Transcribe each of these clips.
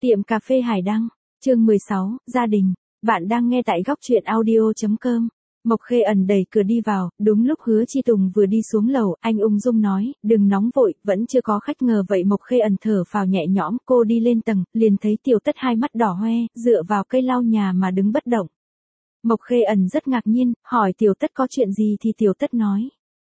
Tiệm cà phê Hải Đăng, chương 16, gia đình. Bạn đang nghe tại góc truyện audio.com. Mộc Khê Ẩn đẩy cửa đi vào, đúng lúc Hứa Chi Tùng vừa đi xuống lầu, anh ung dung nói, đừng nóng vội, vẫn chưa có khách ngờ vậy. Mộc Khê Ẩn thở phào nhẹ nhõm, cô đi lên tầng, liền thấy Tiểu Tất hai mắt đỏ hoe, dựa vào cây lau nhà mà đứng bất động. Mộc Khê Ẩn rất ngạc nhiên, hỏi Tiểu Tất có chuyện gì thì Tiểu Tất nói.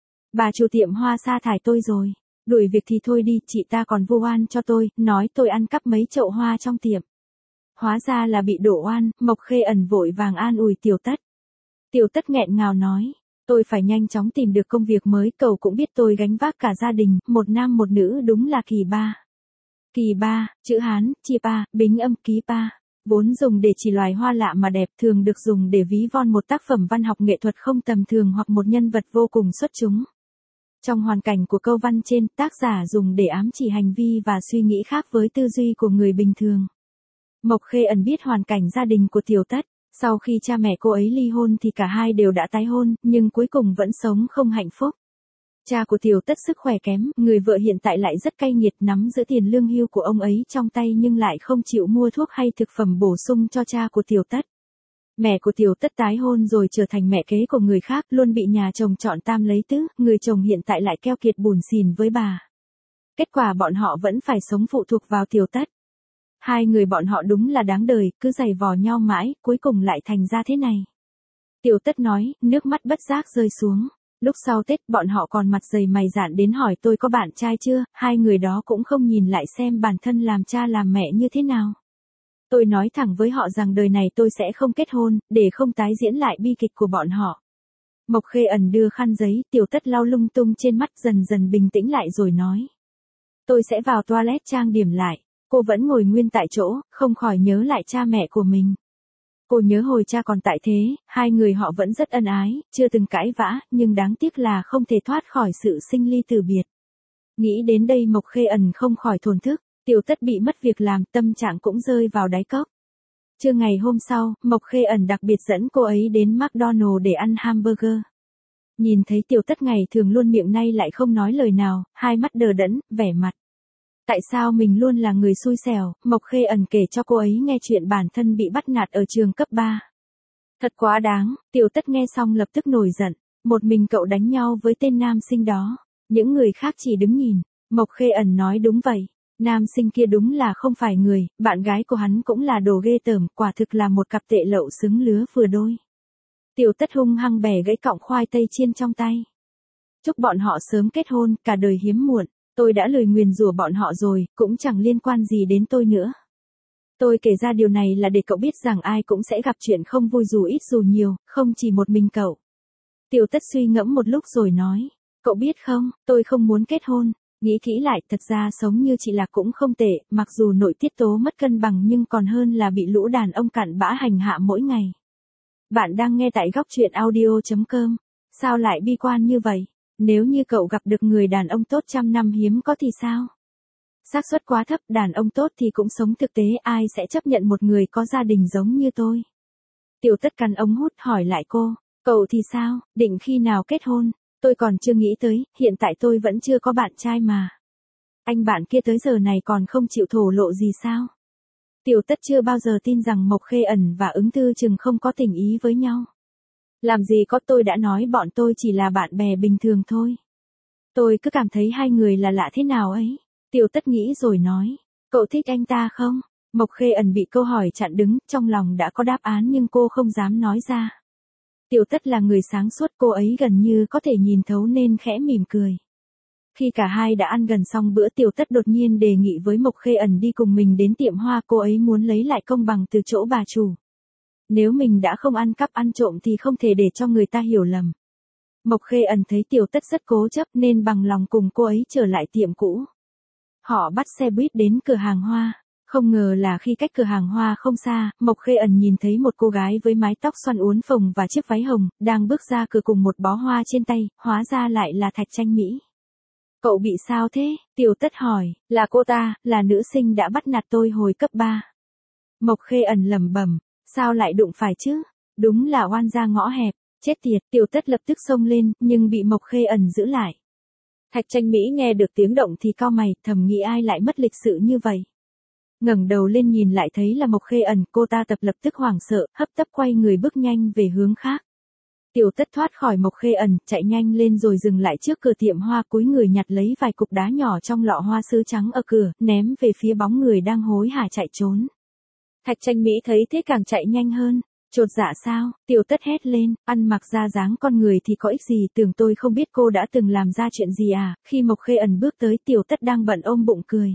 Bà chủ tiệm hoa sa thải tôi rồi. Đuổi việc thì thôi đi, chị ta còn vu oan cho tôi, nói tôi ăn cắp mấy chậu hoa trong tiệm. Hóa ra là bị đổ oan, Mộc Khê Ẩn vội vàng an ủi Tiểu Tất. Tiểu Tất nghẹn ngào nói, tôi phải nhanh chóng tìm được công việc mới, cậu cũng biết tôi gánh vác cả gia đình, một nam một nữ đúng là kỳ ba. Kỳ ba, chữ Hán, chi pa, bính âm ký pa. Vốn dùng để chỉ loài hoa lạ mà đẹp, thường được dùng để ví von một tác phẩm văn học nghệ thuật không tầm thường hoặc một nhân vật vô cùng xuất chúng. Trong hoàn cảnh của câu văn trên, tác giả dùng để ám chỉ hành vi và suy nghĩ khác với tư duy của người bình thường. Mộc Khê Ẩn biết hoàn cảnh gia đình của Tiểu Tất. Sau khi cha mẹ cô ấy ly hôn thì cả hai đều đã tái hôn, nhưng cuối cùng vẫn sống không hạnh phúc. Cha của Tiểu Tất sức khỏe kém, người vợ hiện tại lại rất cay nghiệt, nắm giữ tiền lương hưu của ông ấy trong tay nhưng lại không chịu mua thuốc hay thực phẩm bổ sung cho cha của Tiểu Tất. Mẹ của Tiểu Tất tái hôn rồi trở thành mẹ kế của người khác, luôn bị nhà chồng chọn tam lấy tứ, người chồng hiện tại lại keo kiệt bủn xỉn với bà. Kết quả bọn họ vẫn phải sống phụ thuộc vào Tiểu Tất. Hai người bọn họ đúng là đáng đời, cứ giày vò nhau mãi, cuối cùng lại thành ra thế này. Tiểu Tất nói, nước mắt bất giác rơi xuống. Lúc sau Tết, bọn họ còn mặt dày mày dạn đến hỏi tôi có bạn trai chưa, hai người đó cũng không nhìn lại xem bản thân làm cha làm mẹ như thế nào. Tôi nói thẳng với họ rằng đời này tôi sẽ không kết hôn, để không tái diễn lại bi kịch của bọn họ. Mộc Khê Ẩn đưa khăn giấy, Tiểu Tất lau lung tung trên mắt, dần dần bình tĩnh lại rồi nói. Tôi sẽ vào toilet trang điểm lại. Cô vẫn ngồi nguyên tại chỗ, không khỏi nhớ lại cha mẹ của mình. Cô nhớ hồi cha còn tại thế, hai người họ vẫn rất ân ái, chưa từng cãi vã, nhưng đáng tiếc là không thể thoát khỏi sự sinh ly tử biệt. Nghĩ đến đây Mộc Khê Ẩn không khỏi thổn thức, Tiểu Tất bị mất việc làm, tâm trạng cũng rơi vào đáy cốc. Trưa ngày hôm sau, Mộc Khê Ẩn đặc biệt dẫn cô ấy đến McDonald's để ăn hamburger. Nhìn thấy Tiểu Tất ngày thường luôn miệng nay lại không nói lời nào, hai mắt đờ đẫn, vẻ mặt. Tại sao mình luôn là người xui xẻo, Mộc Khê Ẩn kể cho cô ấy nghe chuyện bản thân bị bắt nạt ở trường cấp 3. Thật quá đáng, Tiểu Tất nghe xong lập tức nổi giận, một mình cậu đánh nhau với tên nam sinh đó, những người khác chỉ đứng nhìn. Mộc Khê Ẩn nói đúng vậy, nam sinh kia đúng là không phải người, bạn gái của hắn cũng là đồ ghê tởm, quả thực là một cặp tệ lậu xứng lứa vừa đôi. Tiểu Tất hung hăng bẻ gãy cọng khoai tây chiên trong tay. Chúc bọn họ sớm kết hôn, cả đời hiếm muộn. Tôi đã lời nguyền rủa bọn họ rồi, cũng chẳng liên quan gì đến tôi nữa. Tôi kể ra điều này là để cậu biết rằng ai cũng sẽ gặp chuyện không vui dù ít dù nhiều, không chỉ một mình cậu. Tiểu Tất suy ngẫm một lúc rồi nói, cậu biết không, tôi không muốn kết hôn. Nghĩ kỹ lại, thật ra sống như chị Lạc cũng không tệ, mặc dù nội tiết tố mất cân bằng nhưng còn hơn là bị lũ đàn ông cặn bã hành hạ mỗi ngày. Bạn đang nghe tại góc truyện audio.com. Sao lại bi quan như vậy? Nếu như cậu gặp được người đàn ông tốt trăm năm hiếm có thì sao? Xác suất quá thấp, đàn ông tốt thì cũng sống thực tế, ai sẽ chấp nhận một người có gia đình giống như tôi? Tiểu Tất cắn ống hút hỏi lại cô, cậu thì sao, định khi nào kết hôn? Tôi còn chưa nghĩ tới, hiện tại tôi vẫn chưa có bạn trai mà. Anh bạn kia tới giờ này còn không chịu thổ lộ gì sao? Tiểu Tất chưa bao giờ tin rằng Mộc Khê Ẩn và Ứng Tư Trừng không có tình ý với nhau. Làm gì có, tôi đã nói bọn tôi chỉ là bạn bè bình thường thôi. Tôi cứ cảm thấy hai người là lạ thế nào ấy. Tiểu Tất nghĩ rồi nói, cậu thích anh ta không? Mộc Khê Ẩn bị câu hỏi chặn đứng, trong lòng đã có đáp án nhưng cô không dám nói ra. Tiểu Tất là người sáng suốt, cô ấy gần như có thể nhìn thấu nên khẽ mỉm cười. Khi cả hai đã ăn gần xong bữa, Tiểu Tất đột nhiên đề nghị với Mộc Khê Ẩn đi cùng mình đến tiệm hoa, cô ấy muốn lấy lại công bằng từ chỗ bà chủ. Nếu mình đã không ăn cắp ăn trộm thì không thể để cho người ta hiểu lầm. Mộc Khê Ẩn thấy Tiểu Tất rất cố chấp nên bằng lòng cùng cô ấy trở lại tiệm cũ. Họ bắt xe buýt đến cửa hàng hoa. Không ngờ là khi cách cửa hàng hoa không xa, Mộc Khê Ẩn nhìn thấy một cô gái với mái tóc xoăn uốn phồng và chiếc váy hồng, đang bước ra cửa cùng một bó hoa trên tay, hóa ra lại là Thạch Tranh Mỹ. Cậu bị sao thế? Tiểu Tất hỏi, là cô ta, là nữ sinh đã bắt nạt tôi hồi cấp 3. Mộc Khê Ẩn lẩm bẩm. Sao lại đụng phải chứ? Đúng là oan gia ngõ hẹp, chết tiệt, Tiểu Tất lập tức xông lên, nhưng bị Mộc Khê Ẩn giữ lại. Thạch Tranh Mỹ nghe được tiếng động thì cau mày, thầm nghĩ ai lại mất lịch sự như vậy. Ngẩng đầu lên nhìn lại thấy là Mộc Khê Ẩn, cô ta lập tức hoảng sợ, hấp tấp quay người bước nhanh về hướng khác. Tiểu Tất thoát khỏi Mộc Khê Ẩn, chạy nhanh lên rồi dừng lại trước cửa tiệm hoa, cúi người nhặt lấy vài cục đá nhỏ trong lọ hoa sứ trắng ở cửa, ném về phía bóng người đang hối hả chạy trốn. Thạch Tranh Mỹ thấy thế càng chạy nhanh hơn. Chột dạ sao? Tiểu Tất hét lên, ăn mặc ra dáng con người thì có ích gì, tưởng tôi không biết cô đã từng làm ra chuyện gì à? Khi Mộc Khê Ẩn bước tới, Tiểu Tất đang bận ôm bụng cười.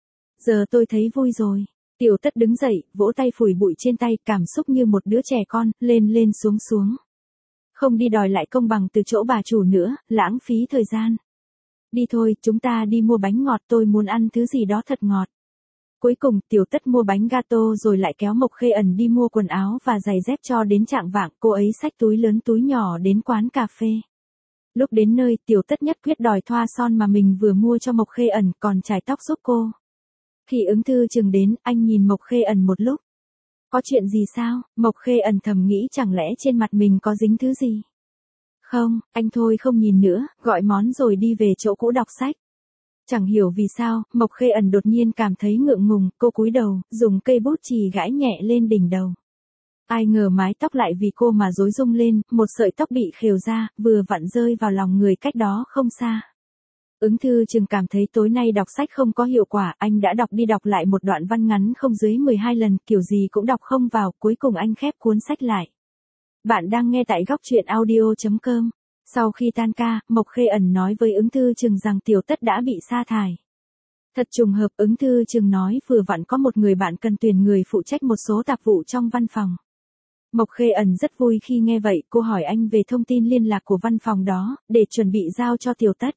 Giờ tôi thấy vui rồi. Tiểu Tất đứng dậy, vỗ tay phủi bụi trên tay, cảm xúc như một đứa trẻ con, lên lên xuống xuống. Không đi đòi lại công bằng từ chỗ bà chủ nữa, lãng phí thời gian. Đi thôi, chúng ta đi mua bánh ngọt, tôi muốn ăn thứ gì đó thật ngọt. Cuối cùng, Tiểu Tất mua bánh gato rồi lại kéo Mộc Khê Ẩn đi mua quần áo và giày dép cho đến chạng vạng, cô ấy xách túi lớn túi nhỏ đến quán cà phê. Lúc đến nơi, Tiểu Tất nhất quyết đòi thoa son mà mình vừa mua cho Mộc Khê Ẩn, còn chải tóc giúp cô. Khi Ứng Thư Trừng đến, anh nhìn Mộc Khê Ẩn một lúc. Có chuyện gì sao? Mộc Khê Ẩn thầm nghĩ chẳng lẽ trên mặt mình có dính thứ gì? Không, anh thôi không nhìn nữa, gọi món rồi đi về chỗ cũ đọc sách. Chẳng hiểu vì sao, Mộc Khê Ẩn đột nhiên cảm thấy ngượng ngùng, cô cúi đầu, dùng cây bút chì gãi nhẹ lên đỉnh đầu. Ai ngờ mái tóc lại vì cô mà rối rung lên, một sợi tóc bị khều ra, vừa vặn rơi vào lòng người cách đó không xa. Ứng Thư Trừng cảm thấy tối nay đọc sách không có hiệu quả, anh đã đọc đi đọc lại một đoạn văn ngắn không dưới 12 lần, kiểu gì cũng đọc không vào, cuối cùng anh khép cuốn sách lại. Bạn đang nghe tại góc truyện audio.com. Sau khi tan ca, Mộc Khê Ẩn nói với Ứng Thư Trừng rằng Tiểu Tất đã bị sa thải. Thật trùng hợp, Ứng Thư Trừng nói vừa vặn có một người bạn cần tuyển người phụ trách một số tạp vụ trong văn phòng. Mộc Khê Ẩn rất vui khi nghe vậy, cô hỏi anh về thông tin liên lạc của văn phòng đó, để chuẩn bị giao cho Tiểu Tất.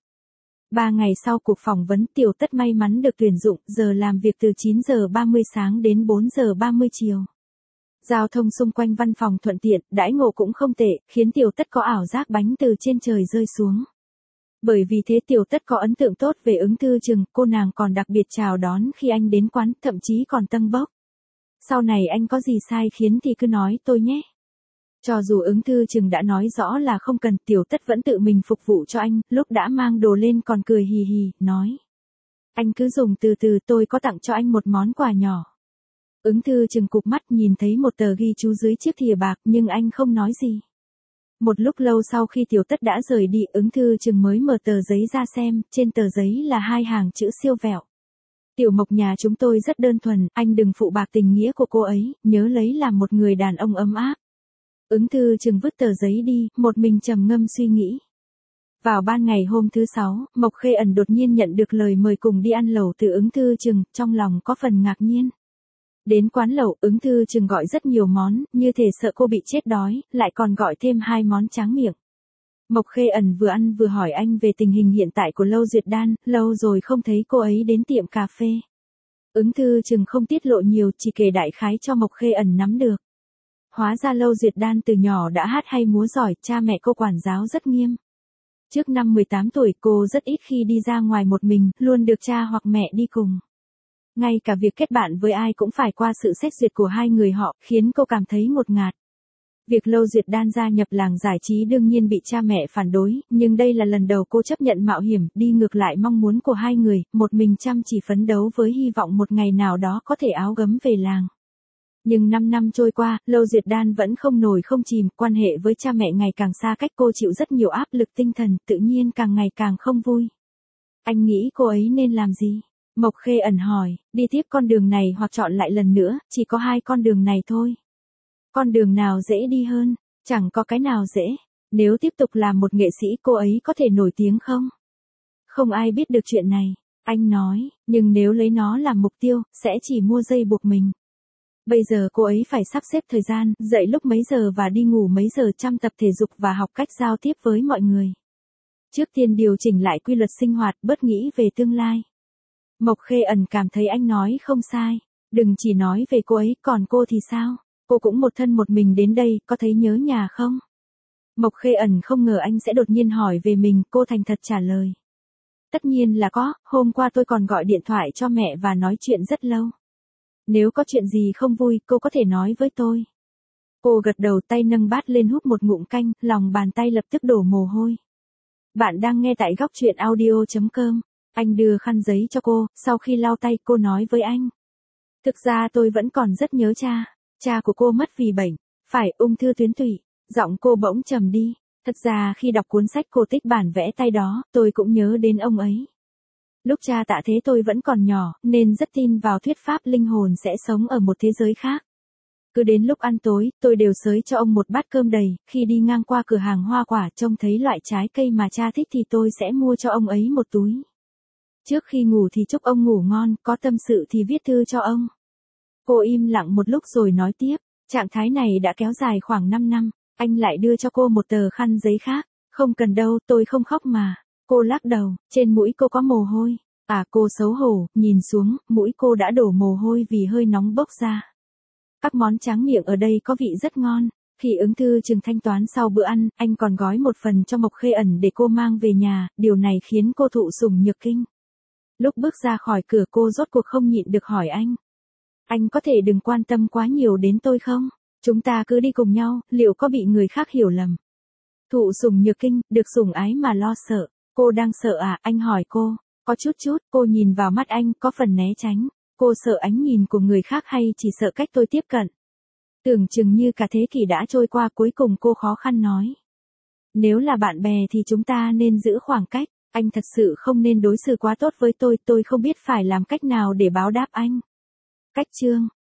3 ngày sau cuộc phỏng vấn, Tiểu Tất may mắn được tuyển dụng, giờ làm việc từ 9 giờ 30 sáng đến 4 giờ 30 chiều. Giao thông xung quanh văn phòng thuận tiện, đãi ngộ cũng không tệ, khiến Tiểu Tất có ảo giác bánh từ trên trời rơi xuống. Bởi vì thế Tiểu Tất có ấn tượng tốt về Ứng Thư Trừng, cô nàng còn đặc biệt chào đón khi anh đến quán, thậm chí còn tâng bốc. Sau này anh có gì sai khiến thì cứ nói tôi nhé. Cho dù Ứng Thư Trừng đã nói rõ là không cần, Tiểu Tất vẫn tự mình phục vụ cho anh, lúc đã mang đồ lên còn cười hì hì, nói. Anh cứ dùng từ từ, tôi có tặng cho anh một món quà nhỏ. Ứng Thư Trừng cụp mắt nhìn thấy một tờ ghi chú dưới chiếc thìa bạc nhưng anh không nói gì. Một lúc lâu sau khi Tiểu Tất đã rời đi, Ứng Thư Trừng mới mở tờ giấy ra xem, trên tờ giấy là 2 hàng chữ siêu vẹo. Tiểu Mộc nhà chúng tôi rất đơn thuần, anh đừng phụ bạc tình nghĩa của cô ấy, nhớ lấy làm một người đàn ông ấm áp. Ứng Thư Trừng vứt tờ giấy đi, một mình trầm ngâm suy nghĩ. Vào ban ngày hôm thứ 6, Mộc Khê Ẩn đột nhiên nhận được lời mời cùng đi ăn lẩu từ Ứng Thư Trừng, trong lòng có phần ngạc nhiên. Đến quán lẩu, Ứng Thư Trừng gọi rất nhiều món, như thể sợ cô bị chết đói, lại còn gọi thêm 2 món tráng miệng. Mộc Khê Ẩn vừa ăn vừa hỏi anh về tình hình hiện tại của Lâu Duyệt Đan, lâu rồi không thấy cô ấy đến tiệm cà phê. Ứng Thư Trừng không tiết lộ nhiều, chỉ kể đại khái cho Mộc Khê Ẩn nắm được. Hóa ra Lâu Duyệt Đan từ nhỏ đã hát hay múa giỏi, cha mẹ cô quản giáo rất nghiêm. Trước năm 18 tuổi cô rất ít khi đi ra ngoài một mình, luôn được cha hoặc mẹ đi cùng. Ngay cả việc kết bạn với ai cũng phải qua sự xét duyệt của hai người họ, khiến cô cảm thấy ngột ngạt. Việc Lâu Duyệt Đan gia nhập làng giải trí đương nhiên bị cha mẹ phản đối, nhưng đây là lần đầu cô chấp nhận mạo hiểm, đi ngược lại mong muốn của hai người, một mình chăm chỉ phấn đấu với hy vọng một ngày nào đó có thể áo gấm về làng. Nhưng 5 năm trôi qua, Lâu Duyệt Đan vẫn không nổi không chìm, quan hệ với cha mẹ ngày càng xa cách, cô chịu rất nhiều áp lực tinh thần, tự nhiên càng ngày càng không vui. Anh nghĩ cô ấy nên làm gì? Mộc Khê Ẩn hỏi, đi tiếp con đường này hoặc chọn lại lần nữa, chỉ có 2 con đường này thôi. Con đường nào dễ đi hơn? Chẳng có cái nào dễ. Nếu tiếp tục làm một nghệ sĩ cô ấy có thể nổi tiếng không? Không ai biết được chuyện này. Anh nói, nhưng nếu lấy nó làm mục tiêu, sẽ chỉ mua dây buộc mình. Bây giờ cô ấy phải sắp xếp thời gian, dậy lúc mấy giờ và đi ngủ mấy giờ, chăm tập thể dục và học cách giao tiếp với mọi người. Trước tiên điều chỉnh lại quy luật sinh hoạt, bớt nghĩ về tương lai. Mộc Khê Ẩn cảm thấy anh nói không sai. Đừng chỉ nói về cô ấy, còn cô thì sao? Cô cũng một thân một mình đến đây, có thấy nhớ nhà không? Mộc Khê Ẩn không ngờ anh sẽ đột nhiên hỏi về mình, cô thành thật trả lời. Tất nhiên là có, hôm qua tôi còn gọi điện thoại cho mẹ và nói chuyện rất lâu. Nếu có chuyện gì không vui, cô có thể nói với tôi. Cô gật đầu, tay nâng bát lên húp một ngụm canh, lòng bàn tay lập tức đổ mồ hôi. Bạn đang nghe tại góc truyện audio.com. Anh đưa khăn giấy cho cô, sau khi lau tay cô nói với anh. Thực ra tôi vẫn còn rất nhớ cha. Cha của cô mất vì bệnh, phải ung thư tuyến tụy. Giọng cô bỗng trầm đi. Thật ra khi đọc cuốn sách cổ tích bản vẽ tay đó, tôi cũng nhớ đến ông ấy. Lúc cha tạ thế tôi vẫn còn nhỏ, nên rất tin vào thuyết pháp linh hồn sẽ sống ở một thế giới khác. Cứ đến lúc ăn tối, tôi đều xới cho ông một bát cơm đầy, khi đi ngang qua cửa hàng hoa quả trông thấy loại trái cây mà cha thích thì tôi sẽ mua cho ông ấy một túi. Trước khi ngủ thì chúc ông ngủ ngon, có tâm sự thì viết thư cho ông. Cô im lặng một lúc rồi nói tiếp, trạng thái này đã kéo dài khoảng 5 năm, anh lại đưa cho cô một tờ khăn giấy khác. Không cần đâu, tôi không khóc mà. Cô lắc đầu, trên mũi cô có mồ hôi. Cô xấu hổ, nhìn xuống, mũi cô đã đổ mồ hôi vì hơi nóng bốc ra. Các món tráng miệng ở đây có vị rất ngon. Khi ứng thư chừng thanh toán sau bữa ăn, anh còn gói một phần cho Mộc Khê Ẩn để cô mang về nhà, điều này khiến cô thụ sủng nhược kinh. Lúc bước ra khỏi cửa cô rốt cuộc không nhịn được hỏi anh. Anh có thể đừng quan tâm quá nhiều đến tôi không? Chúng ta cứ đi cùng nhau, liệu có bị người khác hiểu lầm? Thụ sủng nhược kinh, được sủng ái mà lo sợ. Cô đang sợ à? Anh hỏi cô. Có chút, cô nhìn vào mắt anh, có phần né tránh. Cô sợ ánh nhìn của người khác hay chỉ sợ cách tôi tiếp cận? Tưởng chừng như cả thế kỷ đã trôi qua, cuối cùng cô khó khăn nói. Nếu là bạn bè thì chúng ta nên giữ khoảng cách. Anh thật sự không nên đối xử quá tốt với tôi không biết phải làm cách nào để báo đáp anh. Cách chương